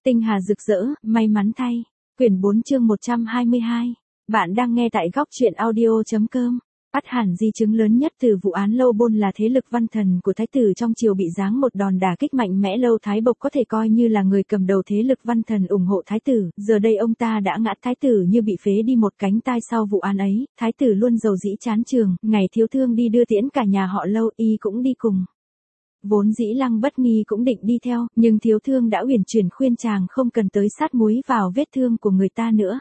Tinh hà rực rỡ, may mắn thay. Quyển 4 chương 122. Bạn đang nghe tại góc truyện audio.com. Ắt hẳn di chứng lớn nhất từ vụ án Lâu Bôn là thế lực văn thần của thái tử trong triều bị giáng một đòn đả kích mạnh mẽ. Lâu Thái Bộc có thể coi như là người cầm đầu thế lực văn thần ủng hộ thái tử, giờ đây ông ta đã ngã, thái tử như bị phế đi một cánh tay sau vụ án ấy. Thái tử luôn giàu dĩ chán trường, ngày Thiếu Thương đi đưa tiễn cả nhà họ Lâu, y cũng đi cùng. Vốn dĩ Lăng Bất Nghi cũng định đi theo, nhưng Thiếu Thương đã uyển chuyển khuyên chàng không cần tới sát muối vào vết thương của người ta nữa.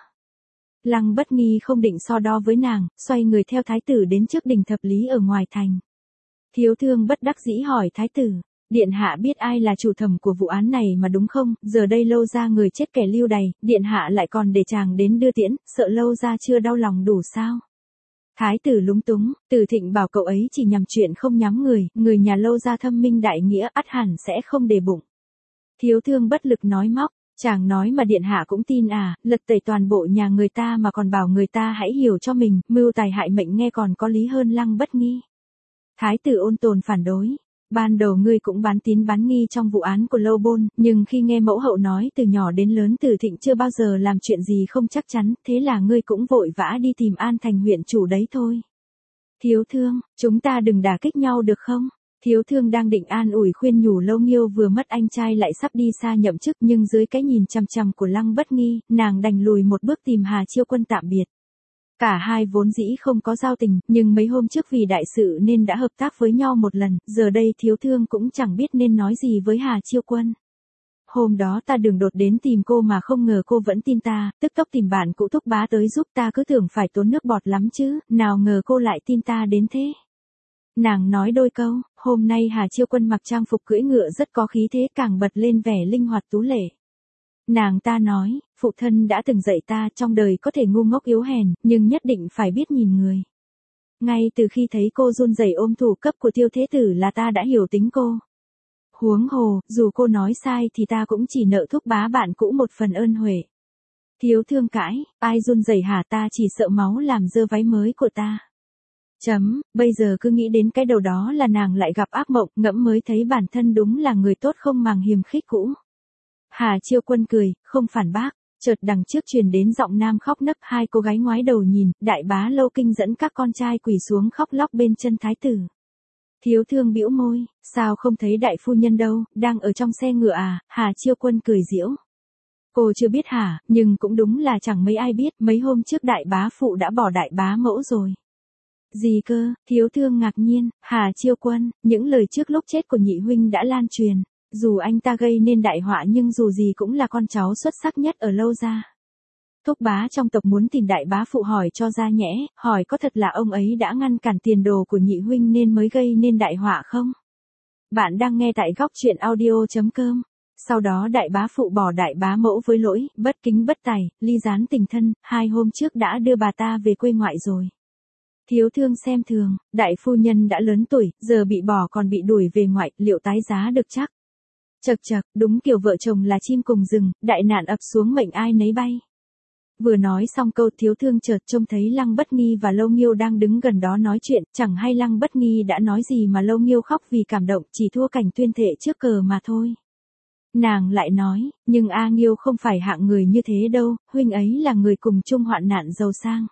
Lăng Bất Nghi không định so đo với nàng, xoay người theo thái tử đến trước đình Thập Lý ở ngoài thành. Thiếu Thương bất đắc dĩ hỏi thái tử, điện hạ biết ai là chủ thẩm của vụ án này mà đúng không? Giờ đây Lâu gia người chết kẻ lưu đày, điện hạ lại còn để chàng đến đưa tiễn, sợ Lâu gia chưa đau lòng đủ sao? Thái tử lúng túng, Từ Thịnh bảo cậu ấy chỉ nhằm chuyện không nhắm người nhà Lâu gia thâm minh đại nghĩa, ắt hẳn sẽ không để bụng. Thiếu Thương bất lực nói móc, chàng nói mà điện hạ cũng tin à, lật tẩy toàn bộ nhà người ta mà còn bảo người ta hãy hiểu cho mình, mưu tài hại mệnh nghe còn có lý hơn Lăng Bất Nghi. Thái tử ôn tồn phản đối, ban đầu ngươi cũng bán tín bán nghi trong vụ án của Lâu Bôn, nhưng khi nghe mẫu hậu nói từ nhỏ đến lớn Từ Thịnh chưa bao giờ làm chuyện gì không chắc chắn, thế là ngươi cũng vội vã đi tìm An Thành huyện chủ đấy thôi. Thiếu Thương, chúng ta đừng đả kích nhau được không? Thiếu Thương đang định an ủi khuyên nhủ Lâu Nghiêu vừa mất anh trai lại sắp đi xa nhậm chức, nhưng dưới cái nhìn chằm chằm của Lăng Bất Nghi, nàng đành lùi một bước tìm Hà Chiêu Quân tạm biệt. Cả hai vốn dĩ không có giao tình, nhưng mấy hôm trước vì đại sự nên đã hợp tác với nhau một lần, giờ đây Thiếu Thương cũng chẳng biết nên nói gì với Hà Chiêu Quân. Hôm đó ta đường đột đến tìm cô mà không ngờ cô vẫn tin ta, tức tốc tìm bạn cũ Thúc Bá tới giúp ta, cứ tưởng phải tốn nước bọt lắm chứ, nào ngờ cô lại tin ta đến thế. Nàng nói đôi câu, hôm nay Hà Chiêu Quân mặc trang phục cưỡi ngựa rất có khí thế, càng bật lên vẻ linh hoạt tú lệ. Nàng ta nói, phụ thân đã từng dạy ta trong đời có thể ngu ngốc yếu hèn, nhưng nhất định phải biết nhìn người. Ngay từ khi thấy cô run rẩy ôm thủ cấp của Tiêu Thế Tử là ta đã hiểu tính cô. Huống hồ, dù cô nói sai thì ta cũng chỉ nợ Thúc Bá bạn cũ một phần ơn huệ. Thiếu Thương cãi, ai run rẩy hả, ta chỉ sợ máu làm dơ váy mới của ta. Bây giờ cứ nghĩ đến cái đầu đó là nàng lại gặp ác mộng, ngẫm mới thấy bản thân đúng là người tốt không màng hiềm khích cũ. Hà Chiêu Quân cười, không phản bác, chợt đằng trước truyền đến giọng nam khóc nấc, hai cô gái ngoái đầu nhìn, đại bá Lâu Kinh dẫn các con trai quỳ xuống khóc lóc bên chân thái tử. Thiếu Thương bĩu môi, sao không thấy đại phu nhân đâu, đang ở trong xe ngựa à? Hà Chiêu Quân cười giễu. Cô chưa biết hả, nhưng cũng đúng là chẳng mấy ai biết, mấy hôm trước đại bá phụ đã bỏ đại bá mẫu rồi. Gì cơ? Thiếu Thương ngạc nhiên, Hà Chiêu Quân, những lời trước lúc chết của nhị huynh đã lan truyền, dù anh ta gây nên đại họa nhưng dù gì cũng là con cháu xuất sắc nhất ở Lâu gia. Thúc Bá trong tộc muốn tìm đại bá phụ hỏi cho ra nhẽ, hỏi có thật là ông ấy đã ngăn cản tiền đồ của nhị huynh nên mới gây nên đại họa không? Bạn đang nghe tại góc truyện audio.com. Sau đó đại bá phụ bỏ đại bá mẫu với lỗi, bất kính bất tài, ly gián tình thân, 2 hôm trước đã đưa bà ta về quê ngoại rồi. Thiếu Thương xem thường, đại phu nhân đã lớn tuổi, giờ bị bỏ còn bị đuổi về ngoại, liệu tái giá được chắc? Chậc chậc, đúng kiểu vợ chồng là chim cùng rừng, đại nạn ập xuống mệnh ai nấy bay. Vừa nói xong câu Thiếu Thương chợt trông thấy Lăng Bất Nghi và Lâu Nghiêu đang đứng gần đó nói chuyện, chẳng hay Lăng Bất Nghi đã nói gì mà Lâu Nghiêu khóc vì cảm động, chỉ thua cảnh tuyên thệ trước cờ mà thôi. Nàng lại nói, nhưng A Nghiêu không phải hạng người như thế đâu, huynh ấy là người cùng chung hoạn nạn giàu sang.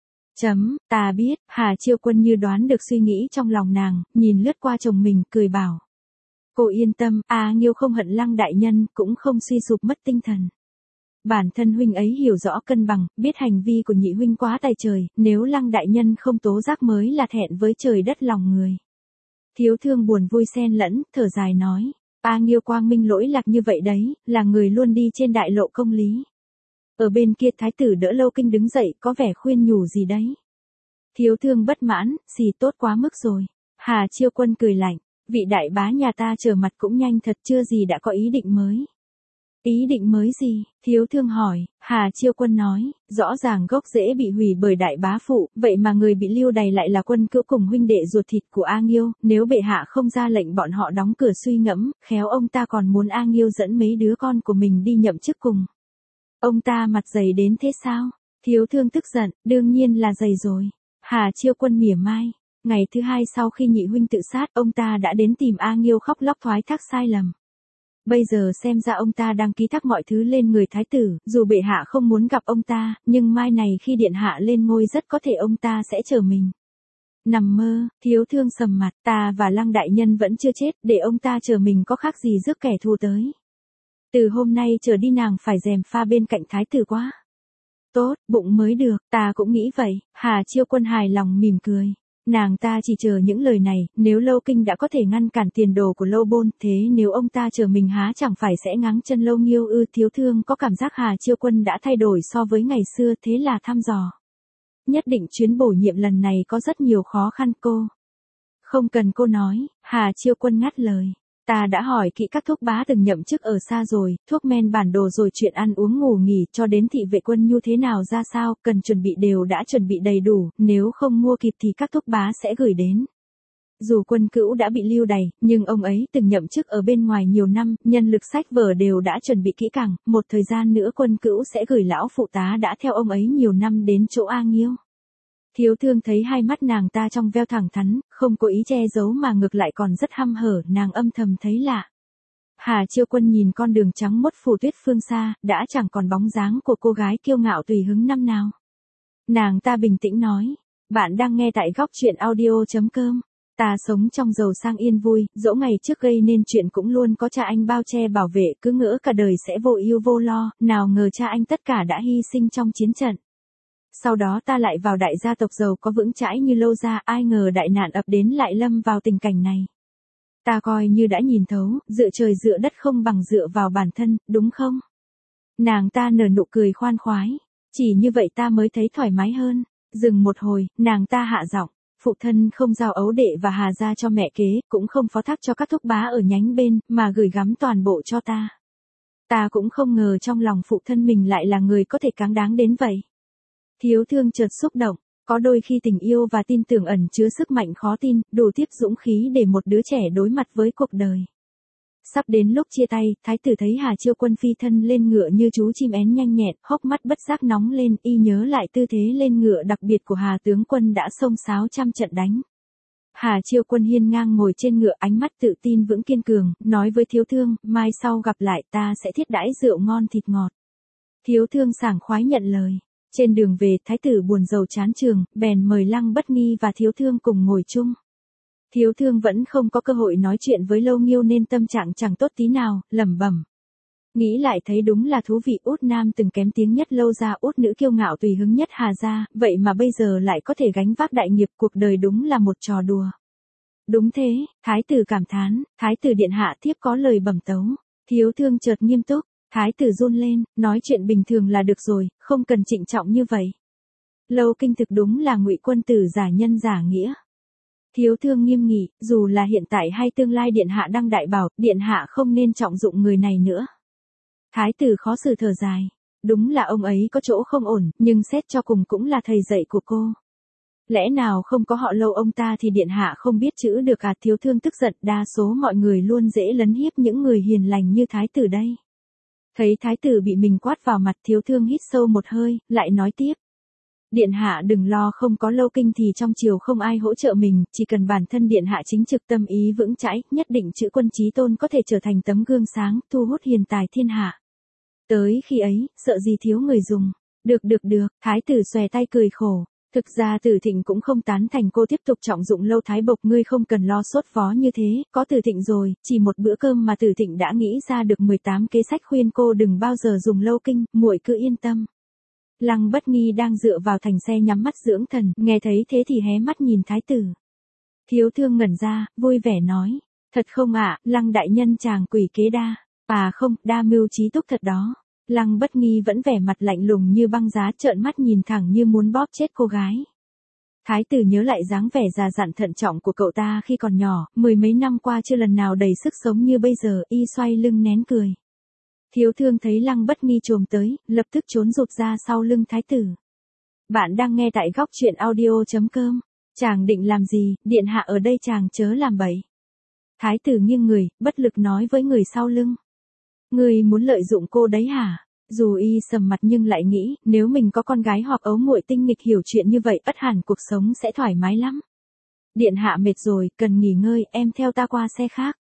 Ta biết, Hà Chiêu Quân như đoán được suy nghĩ trong lòng nàng, nhìn lướt qua chồng mình, cười bảo. Cô yên tâm, A Nghiêu không hận Lăng đại nhân, cũng không suy sụp mất tinh thần. Bản thân huynh ấy hiểu rõ cân bằng, biết hành vi của nhị huynh quá tài trời, nếu Lăng đại nhân không tố giác mới là thẹn với trời đất lòng người. Thiếu Thương buồn vui xen lẫn, thở dài nói, A Nghiêu quang minh lỗi lạc như vậy đấy, là người luôn đi trên đại lộ công lý. Ở bên kia thái tử đỡ Lâu Kinh đứng dậy, có vẻ khuyên nhủ gì đấy. Thiếu Thương bất mãn, xì tốt quá mức rồi. Hà Chiêu Quân cười lạnh, vị đại bá nhà ta trở mặt cũng nhanh thật, chưa gì đã có ý định mới. Ý định mới gì? Thiếu Thương hỏi. Hà Chiêu Quân nói, rõ ràng gốc rễ bị hủy bởi đại bá phụ, vậy mà người bị lưu đày lại là quân cữu cùng huynh đệ ruột thịt của A Nghiêu, nếu bệ hạ không ra lệnh bọn họ đóng cửa suy ngẫm, khéo ông ta còn muốn A Nghiêu dẫn mấy đứa con của mình đi nhậm chức cùng. Ông ta mặt dày đến thế sao? Thiếu Thương tức giận, đương nhiên là dày rồi. Hà Chiêu Quân mỉa mai. Ngày thứ hai sau khi nhị huynh tự sát, ông ta đã đến tìm A Nghiêu khóc lóc thoái thác sai lầm. Bây giờ xem ra ông ta đang ký thác mọi thứ lên người thái tử, dù bệ hạ không muốn gặp ông ta, nhưng mai này khi điện hạ lên ngôi rất có thể ông ta sẽ chờ mình. Nằm mơ, Thiếu Thương sầm mặt, ta và Lăng đại nhân vẫn chưa chết, để ông ta chờ mình có khác gì rước kẻ thù tới. Từ hôm nay trở đi nàng phải rèm pha bên cạnh thái tử quá. Tốt, bụng mới được, ta cũng nghĩ vậy. Hà Chiêu Quân hài lòng mỉm cười. Nàng ta chỉ chờ những lời này, nếu Lâu Kinh đã có thể ngăn cản tiền đồ của Lâu Bôn, thế nếu ông ta chờ mình há chẳng phải sẽ ngáng chân Lâu Nghiêu ư? Thiếu Thương có cảm giác Hà Chiêu Quân đã thay đổi so với ngày xưa, thế là thăm dò. Nhất định chuyến bổ nhiệm lần này có rất nhiều khó khăn cô. Không cần cô nói, Hà Chiêu Quân ngắt lời. Ta đã hỏi kỹ các thúc bá từng nhậm chức ở xa rồi, thuốc men bản đồ rồi chuyện ăn uống ngủ nghỉ cho đến thị vệ quân nhu thế nào ra sao, cần chuẩn bị đều đã chuẩn bị đầy đủ, nếu không mua kịp thì các thúc bá sẽ gửi đến. Dù Quân Cữu đã bị lưu đày, nhưng ông ấy từng nhậm chức ở bên ngoài nhiều năm, nhân lực sách vở đều đã chuẩn bị kỹ càng, một thời gian nữa Quân Cữu sẽ gửi lão phụ tá đã theo ông ấy nhiều năm đến chỗ A Nghiêu. Thiếu Thương thấy hai mắt nàng ta trong veo thẳng thắn, không có ý che giấu mà ngược lại còn rất hăm hở, nàng âm thầm thấy lạ. Hà Chiêu Quân nhìn con đường trắng mốt phủ tuyết phương xa, đã chẳng còn bóng dáng của cô gái kiêu ngạo tùy hứng năm nào. Nàng ta bình tĩnh nói, bạn đang nghe tại góc truyện audio.com. Ta sống trong giàu sang yên vui, dẫu ngày trước gây nên chuyện cũng luôn có cha anh bao che bảo vệ, cứ ngỡ cả đời sẽ vô ưu vô lo, nào ngờ cha anh tất cả đã hy sinh trong chiến trận. Sau đó ta lại vào đại gia tộc giàu có vững chãi như Lâu gia, ai ngờ đại nạn ập đến lại lâm vào tình cảnh này. Ta coi như đã nhìn thấu, dựa trời dựa đất không bằng dựa vào bản thân, đúng không? Nàng ta nở nụ cười khoan khoái, chỉ như vậy ta mới thấy thoải mái hơn. Dừng một hồi, nàng ta hạ giọng, phụ thân không giao ấu đệ và Hà gia cho mẹ kế, cũng không phó thác cho các thúc bá ở nhánh bên, mà gửi gắm toàn bộ cho ta. Ta cũng không ngờ trong lòng phụ thân mình lại là người có thể cáng đáng đến vậy. Thiếu Thương chợt xúc động, có đôi khi tình yêu và tin tưởng ẩn chứa sức mạnh khó tin, đủ tiếp dũng khí để một đứa trẻ đối mặt với cuộc đời. Sắp đến lúc chia tay, thái tử thấy Hà Chiêu Quân phi thân lên ngựa như chú chim én nhanh nhẹn, hốc mắt bất giác nóng lên, y nhớ lại tư thế lên ngựa đặc biệt của Hà tướng quân đã xông xáo trăm trận đánh. Hà Chiêu Quân hiên ngang ngồi trên ngựa, ánh mắt tự tin vững kiên cường, nói với Thiếu Thương, mai sau gặp lại ta sẽ thiết đãi rượu ngon thịt ngọt. Thiếu Thương sảng khoái nhận lời. Trên đường về, thái tử buồn rầu chán trường, bèn mời Lăng Bất Nghi và Thiếu Thương cùng ngồi chung. Thiếu Thương vẫn không có cơ hội nói chuyện với Lâu Nghiêu nên tâm trạng chẳng tốt tí nào, lẩm bẩm. Nghĩ lại thấy đúng là thú vị, út nam từng kém tiếng nhất Lâu gia, út nữ kiêu ngạo tùy hứng nhất Hà gia, vậy mà bây giờ lại có thể gánh vác đại nghiệp, cuộc đời đúng là một trò đùa. Đúng thế, thái tử cảm thán, thái tử điện hạ thiếp có lời bẩm tấu. Thiếu Thương chợt nghiêm túc. Thái tử run lên, nói chuyện bình thường là được rồi, không cần trịnh trọng như vậy. Lâu Kinh thực đúng là ngụy quân tử giả nhân giả nghĩa. Thiếu Thương nghiêm nghị, dù là hiện tại hay tương lai điện hạ đang đại bảo, điện hạ không nên trọng dụng người này nữa. Thái tử khó xử thở dài. Đúng là ông ấy có chỗ không ổn, nhưng xét cho cùng cũng là thầy dạy của cô. Lẽ nào không có họ Lâu ông ta thì điện hạ không biết chữ được à? Thiếu Thương tức giận, đa số mọi người luôn dễ lấn hiếp những người hiền lành như thái tử đây. Thấy thái tử bị mình quát vào mặt, Thiếu Thương hít sâu một hơi, lại nói tiếp. Điện hạ đừng lo, không có Lâu Kinh thì trong triều không ai hỗ trợ mình, chỉ cần bản thân điện hạ chính trực tâm ý vững chãi, nhất định chữ quân chí tôn có thể trở thành tấm gương sáng, thu hút hiền tài thiên hạ. Tới khi ấy, sợ gì thiếu người dùng. Được, thái tử xòe tay cười khổ. Thực ra Tử Thịnh cũng không tán thành cô tiếp tục trọng dụng Lâu Thái Bộc, ngươi không cần lo sốt vó như thế, có Tử Thịnh rồi, chỉ một bữa cơm mà Tử Thịnh đã nghĩ ra được 18 kế sách khuyên cô đừng bao giờ dùng Lâu Kinh, muội cứ yên tâm. Lăng Bất Nghi đang dựa vào thành xe nhắm mắt dưỡng thần, nghe thấy thế thì hé mắt nhìn thái tử. Thiếu Thương ngẩn ra, vui vẻ nói, thật không ạ, Lăng đại nhân chàng quỷ kế đa, à không, đa mưu trí túc thật đó. Lăng Bất Nghi vẫn vẻ mặt lạnh lùng như băng giá, trợn mắt nhìn thẳng như muốn bóp chết cô gái. Thái tử nhớ lại dáng vẻ già dặn thận trọng của cậu ta khi còn nhỏ, mười mấy năm qua chưa lần nào đầy sức sống như bây giờ, y xoay lưng nén cười. Thiếu Thương thấy Lăng Bất Nghi chồm tới, lập tức trốn rụt ra sau lưng thái tử. Bạn đang nghe tại góc truyện audio.com. Chàng định làm gì, điện hạ ở đây chàng chớ làm bậy. Thái tử nghiêng người, bất lực nói với người sau lưng. Người muốn lợi dụng cô đấy hả? Dù y sầm mặt nhưng lại nghĩ, nếu mình có con gái hoặc ấu muội tinh nghịch hiểu chuyện như vậy, ắt hẳn cuộc sống sẽ thoải mái lắm. Điện hạ mệt rồi, cần nghỉ ngơi, em theo ta qua xe khác.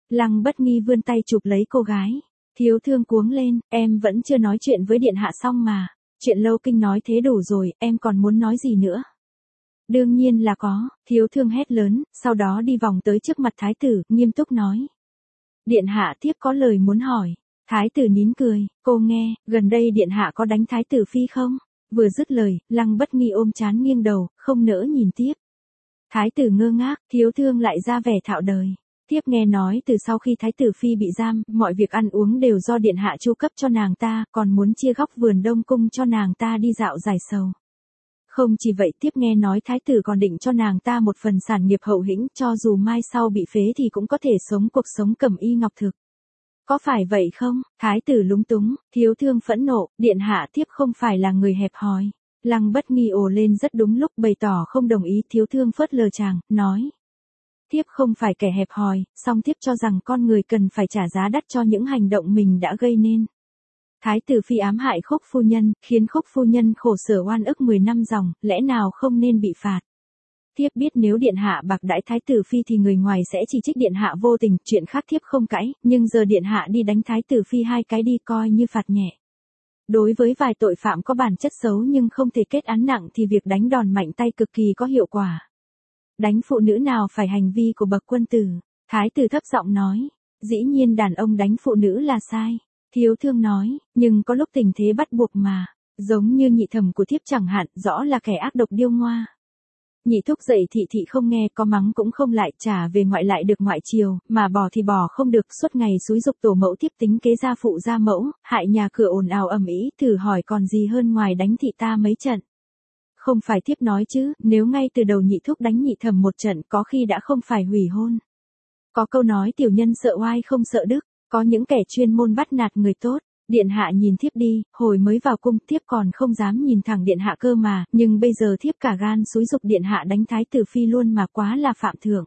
Lăng Bất Nghi vươn tay chụp lấy cô gái. Thiếu thương cuống lên, em vẫn chưa nói chuyện với điện hạ xong mà. Chuyện Lâu Kinh nói thế đủ rồi, em còn muốn nói gì nữa? Đương nhiên là có, thiếu thương hét lớn, sau đó đi vòng tới trước mặt thái tử, nghiêm túc nói. Điện hạ thiếp có lời muốn hỏi. Thái tử nín cười, cô nghe, gần đây điện hạ có đánh thái tử phi không? Vừa dứt lời, Lăng Bất Nghi ôm trán nghiêng đầu, không nỡ nhìn tiếp. Thái tử ngơ ngác, thiếu thương lại ra vẻ thạo đời. Thiếp nghe nói từ sau khi thái tử phi bị giam, mọi việc ăn uống đều do điện hạ chu cấp cho nàng ta, còn muốn chia góc vườn Đông Cung cho nàng ta đi dạo giải sầu. Không chỉ vậy, thiếp nghe nói thái tử còn định cho nàng ta một phần sản nghiệp hậu hĩnh, cho dù mai sau bị phế thì cũng có thể sống cuộc sống cẩm y ngọc thực. Có phải vậy không? Thái tử lúng túng, thiếu thương phẫn nộ, điện hạ thiếp không phải là người hẹp hòi. Lăng Bất Nghi ồ lên rất đúng lúc, bày tỏ không đồng ý. Thiếu thương phớt lờ chàng, nói. Thiếp không phải kẻ hẹp hòi, song thiếp cho rằng con người cần phải trả giá đắt cho những hành động mình đã gây nên. Thái tử phi ám hại Khúc phu nhân, khiến Khúc phu nhân khổ sở oan ức 10 năm dòng, lẽ nào không nên bị phạt? Thiếp biết nếu điện hạ bạc đãi thái tử phi thì người ngoài sẽ chỉ trích điện hạ vô tình, chuyện khác thiếp không cãi, nhưng giờ điện hạ đi đánh thái tử phi 2 cái đi coi như phạt nhẹ. Đối với vài tội phạm có bản chất xấu nhưng không thể kết án nặng thì việc đánh đòn mạnh tay cực kỳ có hiệu quả. Đánh phụ nữ nào phải hành vi của bậc quân tử? Thái tử thấp giọng nói. Dĩ nhiên đàn ông đánh phụ nữ là sai. Thiếu thương nói, nhưng có lúc tình thế bắt buộc mà. Giống như nhị thẩm của thiếp chẳng hạn, rõ là kẻ ác độc điêu ngoa. Nhị thúc dậy thị không nghe, có mắng cũng không lại, trả về ngoại lại được ngoại chiều, mà bỏ thì bỏ không được, suốt ngày xúi giục tổ mẫu thiếp tính kế gia phụ gia mẫu, hại nhà cửa ồn ào ầm ĩ, thử hỏi còn gì hơn ngoài đánh thị ta mấy trận. Không phải thiếp nói chứ, nếu ngay từ đầu nhị thúc đánh nhị thẩm một trận có khi đã không phải hủy hôn. Có câu nói tiểu nhân sợ oai không sợ đức, có những kẻ chuyên môn bắt nạt người tốt. Điện hạ nhìn thiếp đi, hồi mới vào cung thiếp còn không dám nhìn thẳng điện hạ cơ mà, nhưng bây giờ thiếp cả gan xúi giục điện hạ đánh thái tử phi luôn mà, quá là phạm thượng.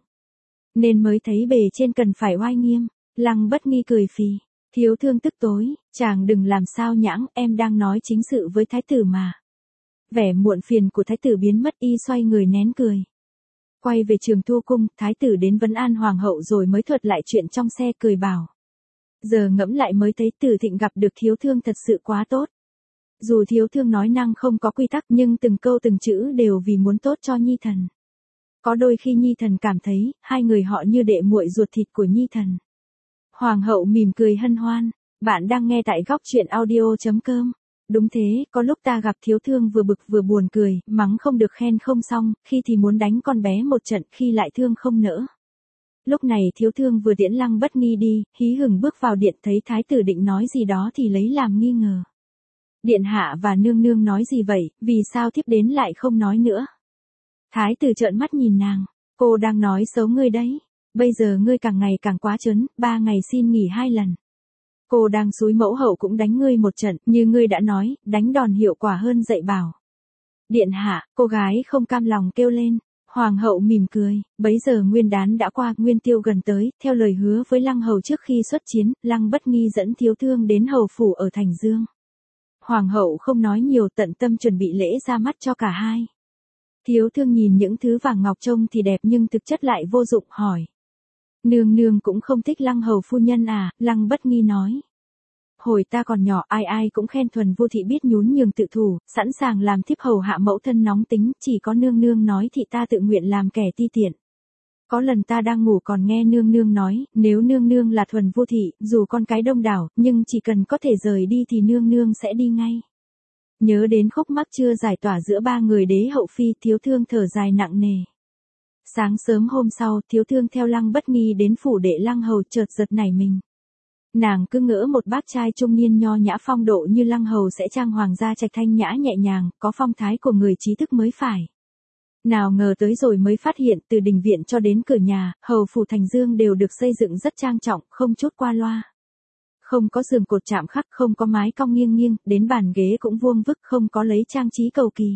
Nên mới thấy bề trên cần phải oai nghiêm. Lăng Bất Nghi cười phì. Thiếu thương tức tối, chàng đừng làm sao nhãng, em đang nói chính sự với thái tử mà. Vẻ muộn phiền của thái tử biến mất, y xoay người nén cười. Quay về Trường Thu cung, thái tử đến vấn an hoàng hậu rồi mới thuật lại chuyện trong xe, cười bảo. Giờ ngẫm lại mới thấy Tử Thịnh gặp được thiếu thương thật sự quá tốt. Dù thiếu thương nói năng không có quy tắc nhưng từng câu từng chữ đều vì muốn tốt cho Nhi thần. Có đôi khi Nhi thần cảm thấy, hai người họ như đệ muội ruột thịt của Nhi thần. Hoàng hậu mỉm cười hân hoan. Bạn đang nghe tại góc truyện audio.com. Đúng thế, có lúc ta gặp thiếu thương vừa bực vừa buồn cười, mắng không được khen không xong, khi thì muốn đánh con bé một trận, khi lại thương không nỡ. Lúc này thiếu thương vừa tiễn Lăng Bất Nghi đi, hí hửng bước vào điện, thấy thái tử định nói gì đó thì lấy làm nghi ngờ. Điện hạ và nương nương nói gì vậy, vì sao thiếp đến lại không nói nữa? Thái tử trợn mắt nhìn nàng, cô đang nói xấu ngươi đấy, bây giờ ngươi càng ngày càng quá trớn, 3 ngày xin nghỉ 2 lần. Cô đang xúi mẫu hậu cũng đánh ngươi một trận, như ngươi đã nói, đánh đòn hiệu quả hơn dạy bảo. Điện hạ, cô gái không cam lòng kêu lên. Hoàng hậu mỉm cười, bấy giờ Nguyên Đán đã qua, Nguyên Tiêu gần tới, theo lời hứa với Lăng hầu trước khi xuất chiến, Lăng Bất Nghi dẫn thiếu thương đến hầu phủ ở Thành Dương. Hoàng hậu không nói nhiều, tận tâm chuẩn bị lễ ra mắt cho cả hai. Thiếu thương nhìn những thứ vàng ngọc trông thì đẹp nhưng thực chất lại vô dụng, hỏi. Nương nương cũng không thích Lăng hầu phu nhân à? Lăng Bất Nghi nói. Hồi ta còn nhỏ ai ai cũng khen Thuần Vô Thị biết nhún nhường tự thủ, sẵn sàng làm thiếp hầu hạ mẫu thân nóng tính, chỉ có nương nương nói thì ta tự nguyện làm kẻ ti tiện. Có lần ta đang ngủ còn nghe nương nương nói, nếu nương nương là Thuần Vô Thị, dù con cái đông đảo, nhưng chỉ cần có thể rời đi thì nương nương sẽ đi ngay. Nhớ đến khúc mắc chưa giải tỏa giữa 3 người đế hậu phi, thiếu thương thở dài nặng nề. Sáng sớm hôm sau, thiếu thương theo Lăng Bất Nghi đến phủ đệ Lăng hầu, chợt giật nảy mình. Nàng cứ ngỡ một bác trai trung niên nho nhã phong độ như Lăng hầu sẽ trang hoàng gia trạch thanh nhã nhẹ nhàng, có phong thái của người trí thức mới phải. Nào ngờ tới rồi mới phát hiện, từ đình viện cho đến cửa nhà, hầu phủ Thành Dương đều được xây dựng rất trang trọng, không chút qua loa. Không có giường cột chạm khắc, không có mái cong nghiêng nghiêng, đến bàn ghế cũng vuông vức, không có lấy trang trí cầu kỳ.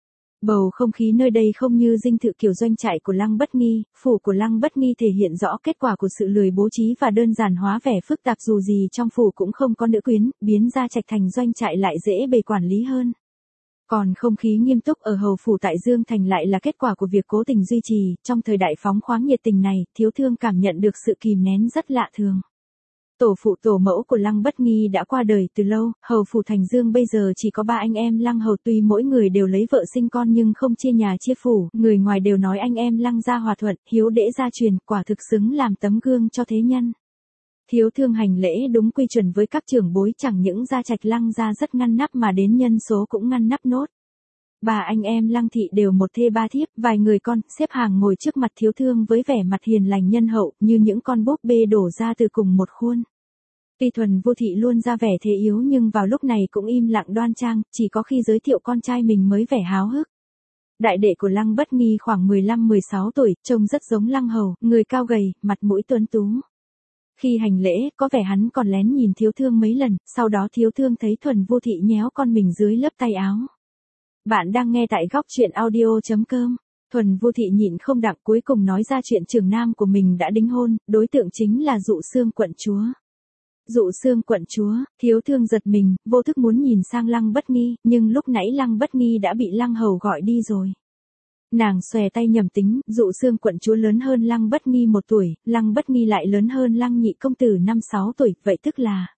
Bầu không khí nơi đây không như dinh thự kiểu doanh trại của Lăng Bất Nghi, phủ của Lăng Bất Nghi thể hiện rõ kết quả của sự lười bố trí và đơn giản hóa vẻ phức tạp, dù gì trong phủ cũng không có nữ quyến, biến ra trạch thành doanh trại lại dễ bề quản lý hơn. Còn không khí nghiêm túc ở hầu phủ tại Dương Thành lại là kết quả của việc cố tình duy trì, trong thời đại phóng khoáng nhiệt tình này, Thiếu Thương cảm nhận được sự kìm nén rất lạ thường. Tổ phụ tổ mẫu của Lăng Bất Nghi đã qua đời từ lâu, hầu phủ Thành Dương bây giờ chỉ có 3 anh em Lăng hầu, tuy mỗi người đều lấy vợ sinh con nhưng không chia nhà chia phủ, người ngoài đều nói anh em Lăng gia hòa thuận, hiếu đễ gia truyền, quả thực xứng làm tấm gương cho thế nhân. Thiếu Thương hành lễ đúng quy chuẩn với các trưởng bối, chẳng những gia trạch Lăng gia rất ngăn nắp mà đến nhân số cũng ngăn nắp nốt. 3 anh em Lăng thị đều một thê 3 thiếp, vài người con, xếp hàng ngồi trước mặt Thiếu Thương với vẻ mặt hiền lành nhân hậu, như những con búp bê đổ ra từ cùng một khuôn. Tuy Thuần Vô Thị luôn ra vẻ thế yếu nhưng vào lúc này cũng im lặng đoan trang, chỉ có khi giới thiệu con trai mình mới vẻ háo hức. Đại đệ của Lăng Bất Nghi khoảng 15-16 tuổi, trông rất giống Lăng hầu, người cao gầy, mặt mũi tuấn tú. Khi hành lễ, có vẻ hắn còn lén nhìn Thiếu Thương mấy lần, sau đó Thiếu Thương thấy Thuần Vô Thị nhéo con mình dưới lớp tay áo. Bạn đang nghe tại góc truyện audio.com. Thuần Vô Thị nhịn không đặng cuối cùng nói ra chuyện trưởng nam của mình đã đính hôn, đối tượng chính là Dụ Xương quận chúa. Dụ Xương quận chúa, Thiếu Thương giật mình, vô thức muốn nhìn sang Lăng Bất Nghi, nhưng lúc nãy Lăng Bất Nghi đã bị Lăng hầu gọi đi rồi. Nàng xòe tay nhầm tính, Dụ Xương quận chúa lớn hơn Lăng Bất Nghi 1 tuổi, Lăng Bất Nghi lại lớn hơn Lăng nhị công tử 5-6 tuổi, vậy tức là...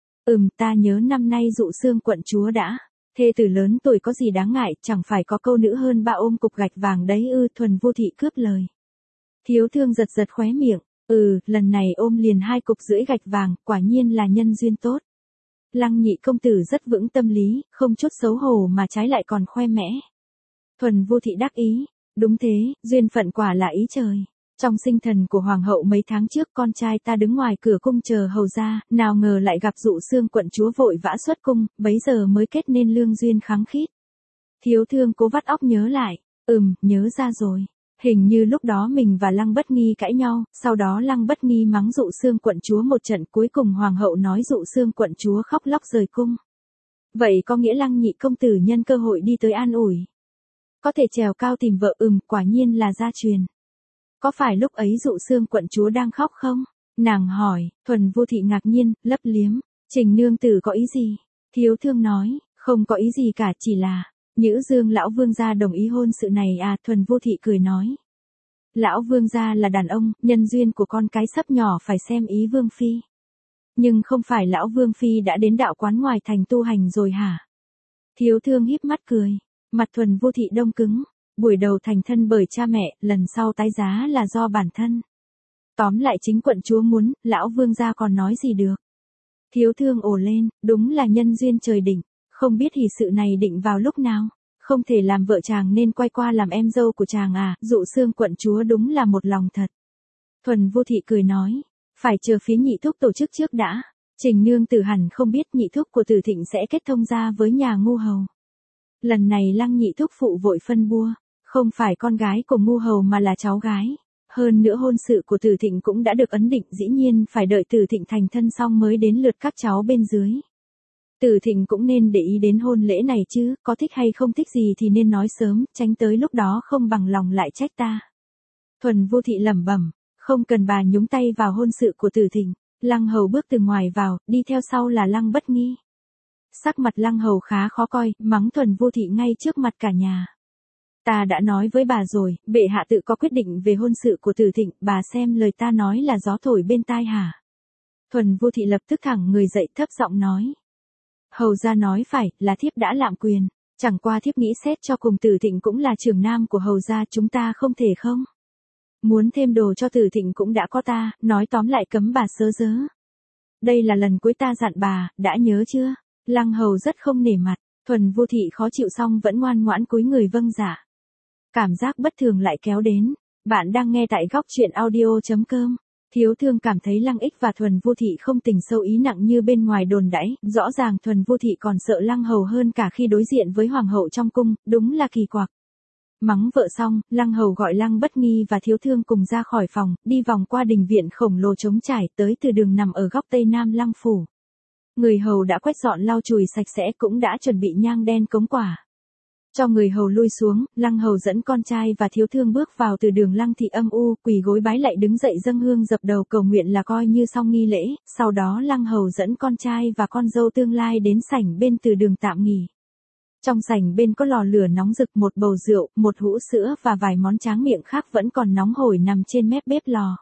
ta nhớ năm nay Dụ Xương quận chúa đã... Thê tử lớn tuổi có gì đáng ngại, chẳng phải có câu nữ hơn 3 ôm cục gạch vàng đấy ư, Thuần Vô Thị cướp lời. Thiếu Thương giật giật khóe miệng, lần này ôm liền 2 cục rưỡi gạch vàng, quả nhiên là nhân duyên tốt. Lăng nhị công tử rất vững tâm lý, không chút xấu hổ mà trái lại còn khoe mẽ. Thuần Vô Thị đắc ý, đúng thế, duyên phận quả là ý trời. Trong sinh thần của hoàng hậu mấy tháng trước con trai ta đứng ngoài cửa cung chờ hầu ra, nào ngờ lại gặp Dụ Xương quận chúa vội vã xuất cung, bấy giờ mới kết nên lương duyên khắng khít. Thiếu Thương cố vắt óc nhớ lại, nhớ ra rồi. Hình như lúc đó mình và Lăng Bất Nghi cãi nhau, sau đó Lăng Bất Nghi mắng Dụ Xương quận chúa một trận, cuối cùng hoàng hậu nói Dụ Xương quận chúa khóc lóc rời cung. Vậy có nghĩa Lăng nhị công tử nhân cơ hội đi tới an ủi. Có thể trèo cao tìm vợ, quả nhiên là gia truyền. Có phải lúc ấy Dụ Xương quận chúa đang khóc không? Nàng hỏi. Thuần Vô Thị ngạc nhiên, lấp liếm. Trình nương tử có ý gì? Thiếu Thương nói, không có ý gì cả, chỉ là... Nhữ Dương lão vương gia đồng ý hôn sự này à, Thuần Vô Thị cười nói. Lão vương gia là đàn ông, nhân duyên của con cái sắp nhỏ phải xem ý vương phi. Nhưng không phải lão vương phi đã đến đạo quán ngoài thành tu hành rồi hả? Thiếu Thương híp mắt cười, mặt Thuần Vô Thị đông cứng. Buổi đầu thành thân bởi cha mẹ, lần sau tái giá là do bản thân. Tóm lại chính quận chúa muốn, lão vương gia còn nói gì được. Thiếu Thương ồ lên, đúng là nhân duyên trời định, không biết hỷ sự này định vào lúc nào. Không thể làm vợ chàng nên quay qua làm em dâu của chàng à, Dụ Xương quận chúa đúng là một lòng thật. Thuần Vô Thị cười nói, phải chờ phía nhị thúc tổ chức trước đã. Trình nương tử hẳn không biết nhị thúc của Tử Thịnh sẽ kết thông gia với nhà ngu hầu. Lần này Lăng nhị thúc phụ vội phân bua, không phải con gái của ngu hầu mà là cháu gái. Hơn nữa hôn sự của Tử Thịnh cũng đã được ấn định, dĩ nhiên phải đợi Tử Thịnh thành thân xong mới đến lượt các cháu bên dưới. Tử Thịnh cũng nên để ý đến hôn lễ này chứ, có thích hay không thích gì thì nên nói sớm, tránh tới lúc đó không bằng lòng lại trách ta. Thuần Vô Thị lẩm bẩm, không cần bà nhúng tay vào hôn sự của Tử Thịnh. Lăng hầu bước từ ngoài vào, đi theo sau là Lăng Bất Nghi. Sắc mặt Lăng hầu khá khó coi, mắng Thuần Vô Thị ngay trước mặt cả nhà. Ta đã nói với bà rồi, bệ hạ tự có quyết định về hôn sự của Tử Thịnh, bà xem lời ta nói là gió thổi bên tai hả? Thuần Vô Thị lập tức thẳng người dậy thấp giọng nói. Hầu gia nói phải, là thiếp đã lạm quyền, chẳng qua thiếp nghĩ xét cho cùng Tử Thịnh cũng là trưởng nam của hầu gia, chúng ta không thể không. Muốn thêm đồ cho Tử Thịnh cũng đã có ta, nói tóm lại cấm bà sớ dớ. Đây là lần cuối ta dặn bà, đã nhớ chưa? Lăng hầu rất không nể mặt, Thuần Vô Thị khó chịu xong vẫn ngoan ngoãn cúi người vâng dạ. Cảm giác bất thường lại kéo đến. Bạn đang nghe tại góc truyện audio.com. Thiếu Thương cảm thấy Lăng Ích và Thuần Vô Thị không tình sâu ý nặng như bên ngoài đồn đãi, rõ ràng Thuần Vô Thị còn sợ Lăng hầu hơn cả khi đối diện với hoàng hậu trong cung, đúng là kỳ quặc. Mắng vợ xong, Lăng hầu gọi Lăng Bất Nghi và Thiếu Thương cùng ra khỏi phòng, đi vòng qua đình viện khổng lồ trống trải tới từ đường nằm ở góc tây nam Lăng phủ. Người hầu đã quét dọn lau chùi sạch sẽ, cũng đã chuẩn bị nhang đen cống quả. Cho người hầu lui xuống, Lăng hầu dẫn con trai và Thiếu Thương bước vào từ đường Lăng thị âm u, quỳ gối bái lạy đứng dậy dâng hương dập đầu cầu nguyện là coi như xong nghi lễ, sau đó Lăng hầu dẫn con trai và con dâu tương lai đến sảnh bên từ đường tạm nghỉ. Trong sảnh bên có lò lửa nóng rực, một bầu rượu, một hũ sữa và vài món tráng miệng khác vẫn còn nóng hổi nằm trên mép bếp lò.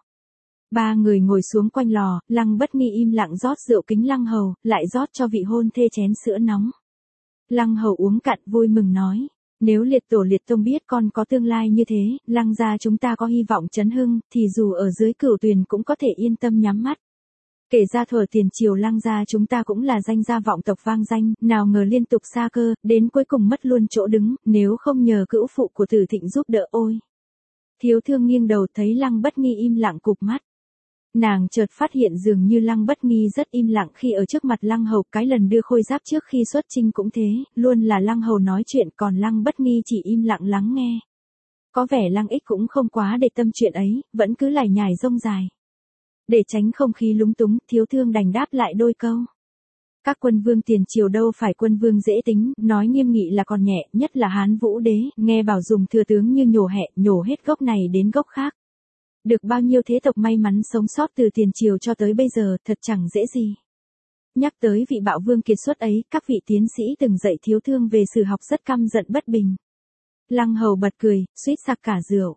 Ba người ngồi xuống quanh lò, Lăng Bất Nghi im lặng rót rượu kính Lăng Hầu, lại rót cho vị hôn thê chén sữa nóng. Lăng Hầu uống cạn vui mừng nói, nếu liệt tổ liệt tông biết con có tương lai như thế, Lăng gia chúng ta có hy vọng chấn hưng, thì dù ở dưới Cửu Tuyền cũng có thể yên tâm nhắm mắt. Kể ra thuở tiền triều Lăng gia chúng ta cũng là danh gia vọng tộc vang danh, nào ngờ liên tục sa cơ, đến cuối cùng mất luôn chỗ đứng, nếu không nhờ cữu phụ của Tử Thịnh giúp đỡ ôi. Thiếu thương nghiêng đầu thấy Lăng Bất Nghi im lặng cụp mắt. Nàng chợt phát hiện dường như Lăng Bất Nghi rất im lặng khi ở trước mặt Lăng Hầu, cái lần đưa khôi giáp trước khi xuất chinh cũng thế, luôn là Lăng Hầu nói chuyện còn Lăng Bất Nghi chỉ im lặng lắng nghe. Có vẻ Lăng Ích cũng không quá để tâm chuyện ấy, vẫn cứ lải nhải rông dài. Để tránh không khí lúng túng, thiếu thương đành đáp lại đôi câu. Các quân vương tiền triều đâu phải quân vương dễ tính, nói nghiêm nghị là còn nhẹ, nhất là Hán Vũ Đế, nghe bảo dùng thừa tướng như nhổ hết gốc này đến gốc khác. Được bao nhiêu thế tộc may mắn sống sót từ tiền triều cho tới bây giờ, thật chẳng dễ gì. Nhắc tới vị bạo vương kiệt xuất ấy, các vị tiến sĩ từng dạy thiếu thương về sử học rất căm giận bất bình. Lăng Hầu bật cười, suýt sặc cả rượu.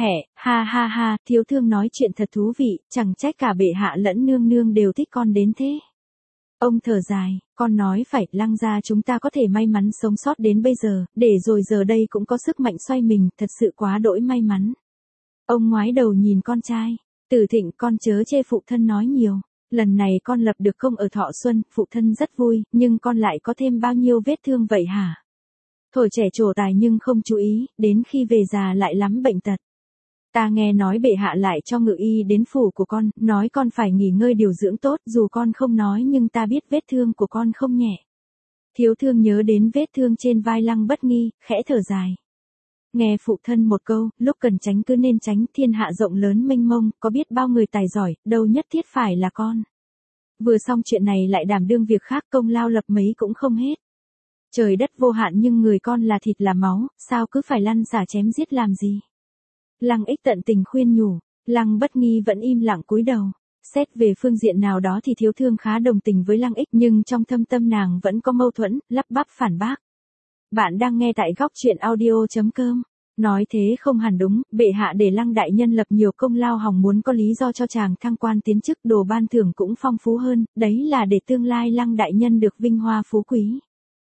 Ha ha, thiếu thương nói chuyện thật thú vị, chẳng trách cả bệ hạ lẫn nương nương đều thích con đến thế. Ông thở dài, con nói phải, Lăng gia chúng ta có thể may mắn sống sót đến bây giờ, để rồi giờ đây cũng có sức mạnh xoay mình, thật sự quá đỗi may mắn. Ông ngoái đầu nhìn con trai, Tử Thịnh con chớ chê phụ thân nói nhiều, lần này con lập được công ở Thọ Xuân, phụ thân rất vui, nhưng con lại có thêm bao nhiêu vết thương vậy hả? Thổi trẻ trổ tài nhưng không chú ý, đến khi về già lại lắm bệnh tật. Ta nghe nói bệ hạ lại cho ngự y đến phủ của con, nói con phải nghỉ ngơi điều dưỡng tốt, dù con không nói nhưng ta biết vết thương của con không nhẹ. Thiếu thương nhớ đến vết thương trên vai Lăng Bất Nghi, khẽ thở dài. Nghe phụ thân một câu, lúc cần tránh cứ nên tránh, thiên hạ rộng lớn mênh mông, có biết bao người tài giỏi, đâu nhất thiết phải là con. Vừa xong chuyện này lại đảm đương việc khác, công lao lập mấy cũng không hết. Trời đất vô hạn nhưng người con là thịt là máu, sao cứ phải lăn xả chém giết làm gì? Lăng Ích tận tình khuyên nhủ, Lăng Bất Nghi vẫn im lặng cúi đầu. Xét về phương diện nào đó thì thiếu thương khá đồng tình với Lăng Ích, nhưng trong thâm tâm nàng vẫn có mâu thuẫn, lắp bắp phản bác. Bạn đang nghe tại góc truyện audio.com. Nói thế không hẳn đúng, bệ hạ để Lăng đại nhân lập nhiều công lao hòng muốn có lý do cho chàng thăng quan tiến chức, đồ ban thưởng cũng phong phú hơn, đấy là để tương lai Lăng đại nhân được vinh hoa phú quý.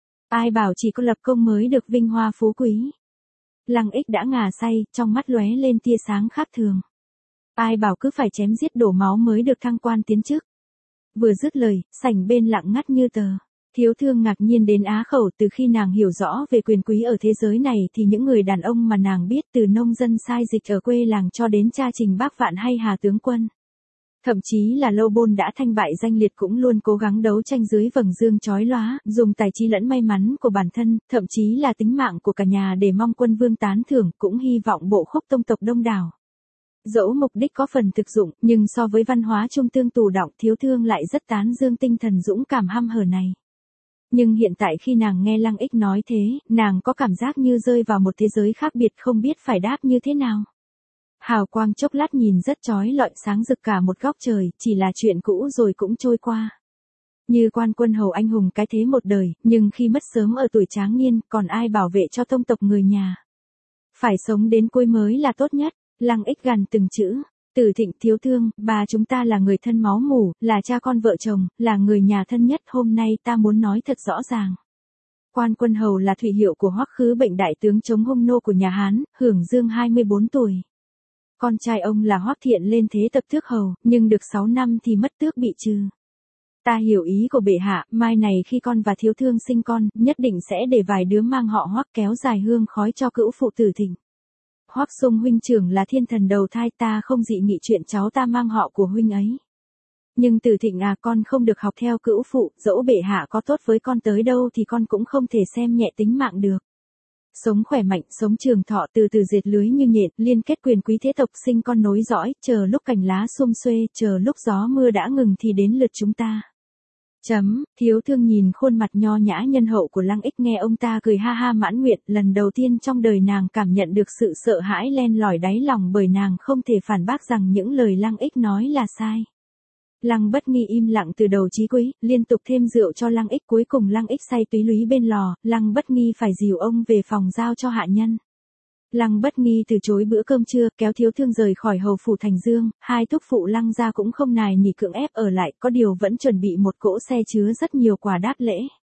Ai bảo chỉ có lập công mới được vinh hoa phú quý. Lăng Ích đã ngà say, trong mắt lóe lên tia sáng khác thường. Ai bảo cứ phải chém giết đổ máu mới được thăng quan tiến chức. Vừa dứt lời, sảnh bên lặng ngắt như tờ. Thiếu thương ngạc nhiên đến á khẩu, từ khi nàng hiểu rõ về quyền quý ở thế giới này thì những người đàn ông mà nàng biết, từ nông dân sai dịch ở quê làng cho đến cha Trình Bác Vạn hay Hà tướng quân. Thậm chí là Lâu Bôn đã thanh bại danh liệt cũng luôn cố gắng đấu tranh dưới vầng dương chói lóa, dùng tài trí lẫn may mắn của bản thân, thậm chí là tính mạng của cả nhà để mong quân vương tán thưởng, cũng hy vọng bộ khúc tông tộc đông đảo. Dẫu mục đích có phần thực dụng, nhưng so với văn hóa trung tương tù đọng, thiếu thương lại rất tán dương tinh thần dũng cảm hăm hở này. Nhưng hiện tại khi nàng nghe Lăng Ích nói thế, nàng có cảm giác như rơi vào một thế giới khác biệt, không biết phải đáp như thế nào. Hào quang chốc lát nhìn rất chói lọi, sáng rực cả một góc trời, chỉ là chuyện cũ rồi cũng trôi qua. Như Quan Quân Hầu anh hùng cái thế một đời, nhưng khi mất sớm ở tuổi tráng niên, còn ai bảo vệ cho tông tộc người nhà. Phải sống đến cuối mới là tốt nhất. Lăng Ích gằn từng chữ. Tử Thịnh, thiếu thương, bà chúng ta là người thân máu mủ, là cha con vợ chồng, là người nhà thân nhất, hôm nay ta muốn nói thật rõ ràng. Quan Quân Hầu là thụy hiệu của Hoắc Khứ Bệnh đại tướng chống hung nô của nhà Hán, hưởng dương 24 tuổi. Con trai ông là Hoắc Thiện lên thế tập tước hầu, nhưng được 6 năm thì mất tước bị trừ. Ta hiểu ý của bệ hạ, mai này khi con và thiếu thương sinh con, nhất định sẽ để vài đứa mang họ Hoắc kéo dài hương khói cho cữu phụ Tử Thịnh. Hoắc Sung huynh trưởng là thiên thần đầu thai, ta không dị nghị chuyện cháu ta mang họ của huynh ấy. Nhưng Tử Thịnh à, con không được học theo cữu phụ, dẫu bệ hạ có tốt với con tới đâu thì con cũng không thể xem nhẹ tính mạng được. Sống khỏe mạnh, sống trường thọ, từ từ dệt lưới như nhện, liên kết quyền quý thế tộc, sinh con nối dõi, chờ lúc cành lá sum xuê, chờ lúc gió mưa đã ngừng thì đến lượt chúng ta. Thiếu thương nhìn khuôn mặt nho nhã nhân hậu của Lăng Ích, nghe ông ta cười ha ha mãn nguyện, lần đầu tiên trong đời nàng cảm nhận được sự sợ hãi len lỏi đáy lòng, bởi nàng không thể phản bác rằng những lời Lăng Ích nói là sai. Lăng Bất Nghi im lặng từ đầu chí cuối, liên tục thêm rượu cho Lăng Ích, cuối cùng Lăng Ích say túy lúy bên lò, Lăng Bất Nghi phải dìu ông về phòng giao cho hạ nhân. Lăng Bất Nghi từ chối bữa cơm trưa, kéo Thiếu Thương rời khỏi hầu phủ Thành Dương, hai thúc phụ Lăng gia cũng không nài nỉ cưỡng ép ở lại, có điều vẫn chuẩn bị một cỗ xe chứa rất nhiều quà đáp lễ.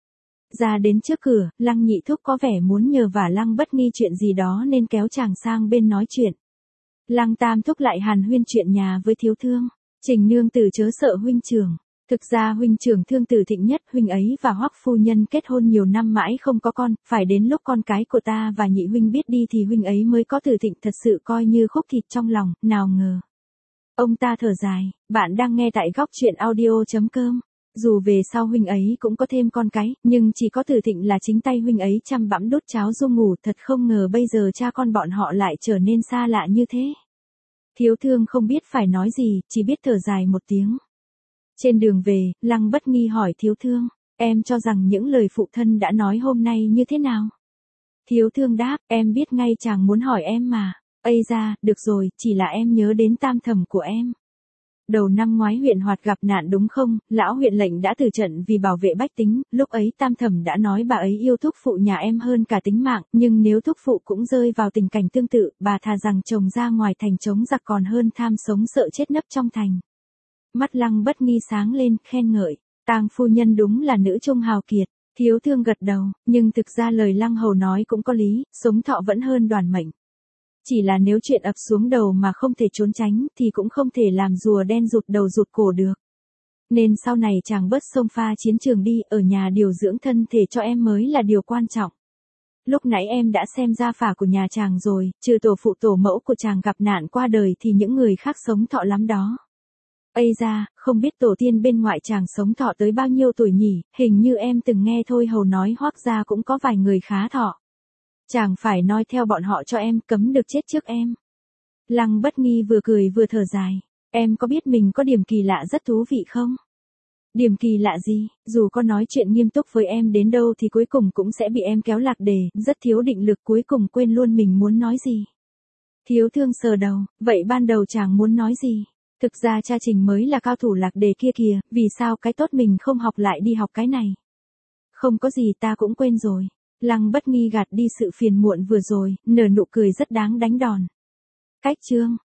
Ra đến trước cửa, Lăng nhị thúc có vẻ muốn nhờ vả Lăng Bất Nghi chuyện gì đó nên kéo chàng sang bên nói chuyện. Lăng tam thúc lại hàn huyên chuyện nhà với Thiếu Thương. Trình nương tử chớ sợ huynh trưởng. Thực ra huynh trưởng Thương Tử Thịnh nhất, huynh ấy và Hoắc phu nhân kết hôn nhiều năm mãi không có con, phải đến lúc con cái của ta và nhị huynh biết đi thì huynh ấy mới có Tử Thịnh, thật sự coi như khúc thịt trong lòng, nào ngờ. Ông ta thở dài, bạn đang nghe tại góc truyện audio.com. Dù về sau huynh ấy cũng có thêm con cái, nhưng chỉ có Tử Thịnh là chính tay huynh ấy chăm bẵm đút cháo dung ngủ, thật không ngờ bây giờ cha con bọn họ lại trở nên xa lạ như thế. Thiếu Thương không biết phải nói gì, chỉ biết thở dài một tiếng. Trên đường về, Lăng Bất Nghi hỏi Thiếu Thương, em cho rằng những lời phụ thân đã nói hôm nay như thế nào? Thiếu Thương đáp, em biết ngay chàng muốn hỏi em mà. Ây da, được rồi, chỉ là em nhớ đến tam thẩm của em. Đầu năm ngoái huyện Hoạt gặp nạn đúng không, lão huyện lệnh đã từ trận vì bảo vệ bách tính, lúc ấy tam thẩm đã nói bà ấy yêu thúc phụ nhà em hơn cả tính mạng, nhưng nếu thúc phụ cũng rơi vào tình cảnh tương tự, bà thà rằng chồng ra ngoài thành chống giặc còn hơn tham sống sợ chết nấp trong thành. Mắt Lăng Bất Nghi sáng lên, khen ngợi, Tang phu nhân đúng là nữ trung hào kiệt. Thiếu Thương gật đầu, nhưng thực ra lời Lăng hầu nói cũng có lý, sống thọ vẫn hơn đoàn mệnh. Chỉ là nếu chuyện ập xuống đầu mà không thể trốn tránh thì cũng không thể làm rùa đen rụt đầu rụt cổ được. Nên sau này chàng bớt xông pha chiến trường đi, ở nhà điều dưỡng thân thể cho em mới là điều quan trọng. Lúc nãy em đã xem gia phả của nhà chàng rồi, trừ tổ phụ tổ mẫu của chàng gặp nạn qua đời thì những người khác sống thọ lắm đó. Ây da, không biết tổ tiên bên ngoại chàng sống thọ tới bao nhiêu tuổi nhỉ, hình như em từng nghe Thôi Hầu nói Hoắc gia cũng có vài người khá thọ. Chàng phải noi theo bọn họ cho em, cấm được chết trước em. Lăng Bất Nghi vừa cười vừa thở dài, em có biết mình có điểm kỳ lạ rất thú vị không? Điểm kỳ lạ gì, dù có nói chuyện nghiêm túc với em đến đâu thì cuối cùng cũng sẽ bị em kéo lạc đề, rất thiếu định lực, cuối cùng quên luôn mình muốn nói gì. Thiếu Thương sờ đầu, vậy ban đầu chàng muốn nói gì? Thực ra cha Trình mới là cao thủ lạc đề kia kìa, vì sao cái tốt mình không học lại đi học cái này? Không có gì, ta cũng quên rồi. Lăng Bất Nghi gạt đi sự phiền muộn vừa rồi, nở nụ cười rất đáng đánh đòn. Cách chương